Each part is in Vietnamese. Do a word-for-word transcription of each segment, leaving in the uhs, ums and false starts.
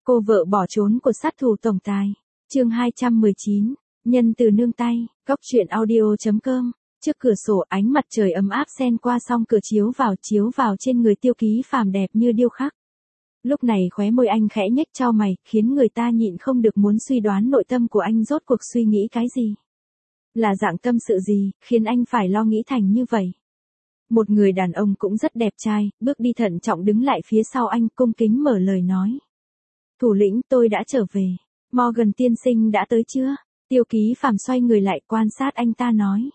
Cô vợ bỏ trốn của sát thủ tổng tài. Chương hai trăm mười chín, nhân từ nương tay, góc truyện audio chấm com. Trước cửa sổ ánh mặt trời ấm áp xen qua song cửa chiếu vào chiếu vào trên người Tiêu Ký Phàm đẹp như điêu khắc. Lúc này khóe môi anh khẽ nhếch chau mày, khiến người ta nhịn không được muốn suy đoán nội tâm của anh rốt cuộc suy nghĩ cái gì. Là dạng tâm sự gì, khiến anh phải lo nghĩ thành như vậy. Một người đàn ông cũng rất đẹp trai, bước đi thận trọng đứng lại phía sau anh, cung kính mở lời nói. Thủ lĩnh, tôi đã trở về. Morgan tiên sinh đã tới chưa? Tiêu Ký Phàm xoay người lại quan sát anh ta nói.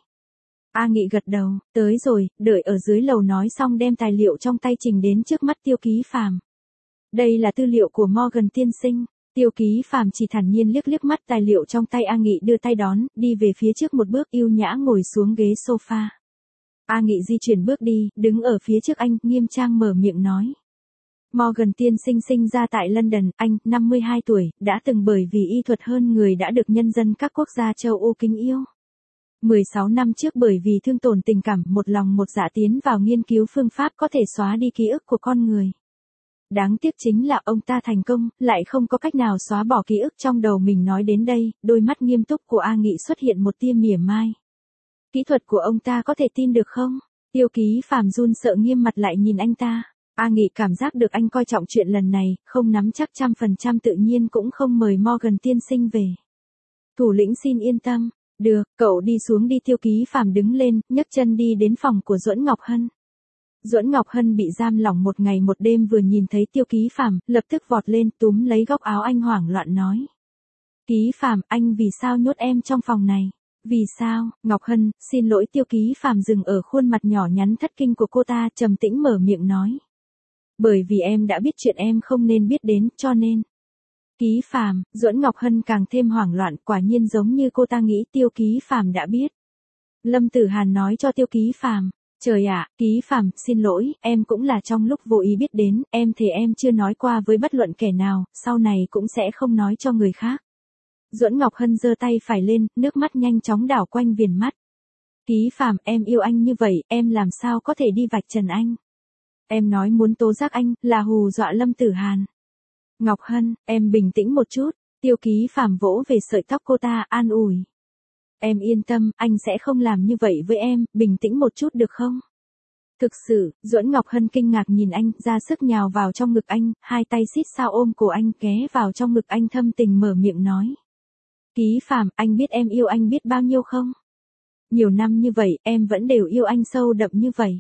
A Nghị gật đầu, tới rồi, đợi ở dưới lầu nói xong đem tài liệu trong tay trình đến trước mắt Tiêu Ký Phàm. Đây là tư liệu của Morgan tiên sinh. Tiêu Ký Phàm chỉ thản nhiên liếc liếc mắt tài liệu trong tay A Nghị, đưa tay đón, đi về phía trước một bước yêu nhã ngồi xuống ghế sofa. A Nghị di chuyển bước đi, đứng ở phía trước anh, nghiêm trang mở miệng nói. Morgan tiên sinh sinh ra tại London, Anh, năm mươi hai tuổi, đã từng bởi vì y thuật hơn người đã được nhân dân các quốc gia châu Âu kính yêu. mười sáu năm trước bởi vì thương tổn tình cảm, một lòng một dạ tiến vào nghiên cứu phương pháp có thể xóa đi ký ức của con người. Đáng tiếc chính là ông ta thành công, lại không có cách nào xóa bỏ ký ức trong đầu mình. Nói đến đây, đôi mắt nghiêm túc của A Nghị xuất hiện một tia mỉa mai. Kỹ thuật của ông ta có thể tin được không? Tiêu Ký Phàm run sợ nghiêm mặt lại nhìn anh ta. A Nghị cảm giác được anh coi trọng chuyện lần này, không nắm chắc trăm phần trăm tự nhiên cũng không mời Morgan tiên sinh về. Thủ lĩnh xin yên tâm. Được, cậu đi xuống đi. Tiêu Ký Phàm đứng lên, nhấc chân đi đến phòng của Duẫn Ngọc Hân. Duẫn Ngọc Hân bị giam lỏng một ngày một đêm, vừa nhìn thấy Tiêu Ký Phàm, lập tức vọt lên túm lấy góc áo anh hoảng loạn nói. Ký Phàm, anh vì sao nhốt em trong phòng này? Vì sao? Ngọc Hân, xin lỗi. Tiêu Ký Phàm dừng ở khuôn mặt nhỏ nhắn thất kinh của cô ta, trầm tĩnh mở miệng nói. Bởi vì em đã biết chuyện em không nên biết đến, cho nên. Ký Phàm, Duẫn Ngọc Hân càng thêm hoảng loạn, quả nhiên giống như cô ta nghĩ, Tiêu Ký Phàm đã biết. Lâm Tử Hàn nói cho Tiêu Ký Phàm. Trời ạ, Ký Phàm, xin lỗi, em cũng là trong lúc vô ý biết đến, em thề em chưa nói qua với bất luận kẻ nào, sau này cũng sẽ không nói cho người khác. Duẫn Ngọc Hân giơ tay phải lên, nước mắt nhanh chóng đảo quanh viền mắt. Ký Phàm, em yêu anh như vậy, em làm sao có thể đi vạch trần anh? Em nói muốn tố giác anh, là hù dọa Lâm Tử Hàn. Ngọc Hân, em bình tĩnh một chút. Tiêu Ký Phàm vỗ về sợi tóc cô ta, an ủi. Em yên tâm, anh sẽ không làm như vậy với em, bình tĩnh một chút được không? Thực sự, Duẫn Ngọc Hân kinh ngạc nhìn anh, ra sức nhào vào trong ngực anh, hai tay xít sao ôm cổ anh, ghé vào trong ngực anh thâm tình mở miệng nói. Ký Phàm, anh biết em yêu anh biết bao nhiêu không? Nhiều năm như vậy, em vẫn đều yêu anh sâu đậm như vậy.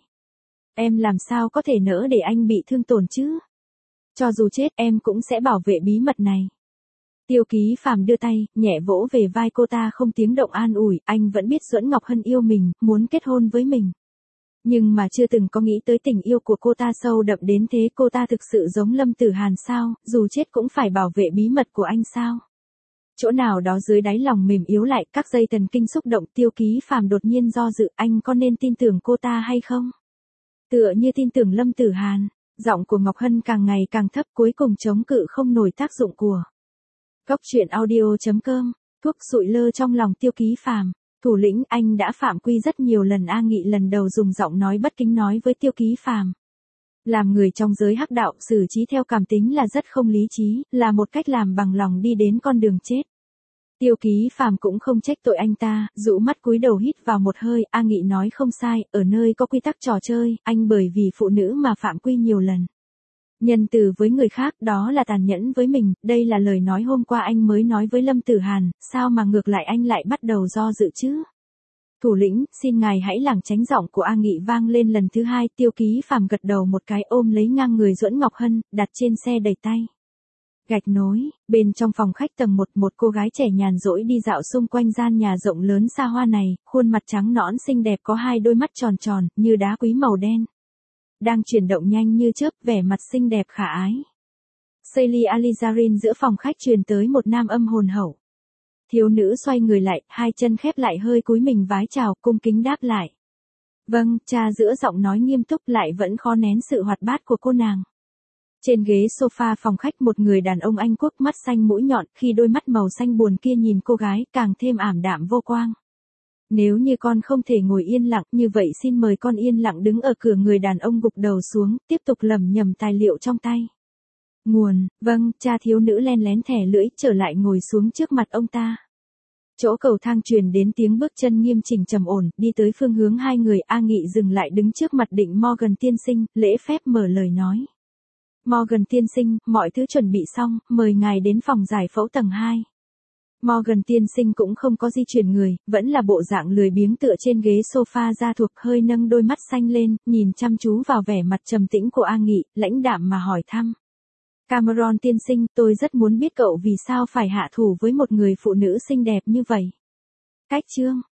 Em làm sao có thể nỡ để anh bị thương tổn chứ? Cho dù chết em cũng sẽ bảo vệ bí mật này. Tiêu Ký Phàm đưa tay, nhẹ vỗ về vai cô ta không tiếng động an ủi, anh vẫn biết Duẫn Ngọc Hân yêu mình, muốn kết hôn với mình. Nhưng mà chưa từng có nghĩ tới tình yêu của cô ta sâu đậm đến thế. Cô ta thực sự giống Lâm Tử Hàn sao, dù chết cũng phải bảo vệ bí mật của anh sao? Chỗ nào đó dưới đáy lòng mềm yếu lại, các dây thần kinh xúc động. Tiêu Ký Phàm đột nhiên do dự, anh có nên tin tưởng cô ta hay không? Tựa như tin tưởng Lâm Tử Hàn. Giọng của Ngọc Hân càng ngày càng thấp, cuối cùng chống cự không nổi tác dụng của. Góc truyện audio chấm com. Thuốc sụi lơ trong lòng Tiêu Ký Phàm. Thủ lĩnh, anh đã phạm quy rất nhiều lần. A Nghị lần đầu dùng giọng nói bất kính nói với Tiêu Ký Phàm. Làm người trong giới hắc đạo, xử trí theo cảm tính là rất không lý trí, là một cách làm bằng lòng đi đến con đường chết. Tiêu Ký Phàm cũng không trách tội anh ta, dụ mắt cúi đầu hít vào một hơi. A Nghị nói không sai, ở nơi có quy tắc trò chơi, anh bởi vì phụ nữ mà phạm quy nhiều lần. Nhân từ với người khác, đó là tàn nhẫn với mình. Đây là lời nói hôm qua anh mới nói với Lâm Tử Hàn, sao mà ngược lại anh lại bắt đầu do dự chứ? Thủ lĩnh, xin ngài hãy lảng tránh. Giọng của A Nghị vang lên lần thứ hai. Tiêu Ký Phàm gật đầu một cái, ôm lấy ngang người Duẫn Ngọc Hân, đặt trên xe đẩy tay. Gạch nối, bên trong phòng khách tầng một, một cô gái trẻ nhàn rỗi đi dạo xung quanh gian nhà rộng lớn xa hoa này, khuôn mặt trắng nõn xinh đẹp, có hai đôi mắt tròn tròn, như đá quý màu đen. Đang chuyển động nhanh như chớp, vẻ mặt xinh đẹp khả ái. Sally Alizarin giữa phòng khách truyền tới một nam âm hồn hậu. Thiếu nữ xoay người lại, hai chân khép lại hơi cúi mình vái chào, cung kính đáp lại. Vâng, cha. Giữa giọng nói nghiêm túc lại vẫn khó nén sự hoạt bát của cô nàng. Trên ghế sofa phòng khách, một người đàn ông Anh Quốc, mắt xanh mũi nhọn, khi đôi mắt màu xanh buồn kia nhìn cô gái, càng thêm ảm đạm vô quang. Nếu như con không thể ngồi yên lặng, như vậy xin mời con yên lặng đứng ở cửa. Người đàn ông gục đầu xuống, tiếp tục lẩm nhẩm tài liệu trong tay. Nguồn, vâng, cha thiếu nữ len lén thẻ lưỡi trở lại ngồi xuống trước mặt ông ta. Chỗ cầu thang truyền đến tiếng bước chân nghiêm chỉnh trầm ổn, đi tới phương hướng hai người. A Nghị dừng lại đứng trước mặt định Morgan tiên sinh, lễ phép mở lời nói. Morgan tiên sinh, mọi thứ chuẩn bị xong, mời ngài đến phòng giải phẫu tầng hai. Morgan tiên sinh cũng không có di chuyển người, vẫn là bộ dạng lười biếng tựa trên ghế sofa da thuộc, hơi nâng đôi mắt xanh lên, nhìn chăm chú vào vẻ mặt trầm tĩnh của A Nghị, lãnh đạm mà hỏi thăm. Cameron tiên sinh, tôi rất muốn biết cậu vì sao phải hạ thủ với một người phụ nữ xinh đẹp như vậy. Cách chương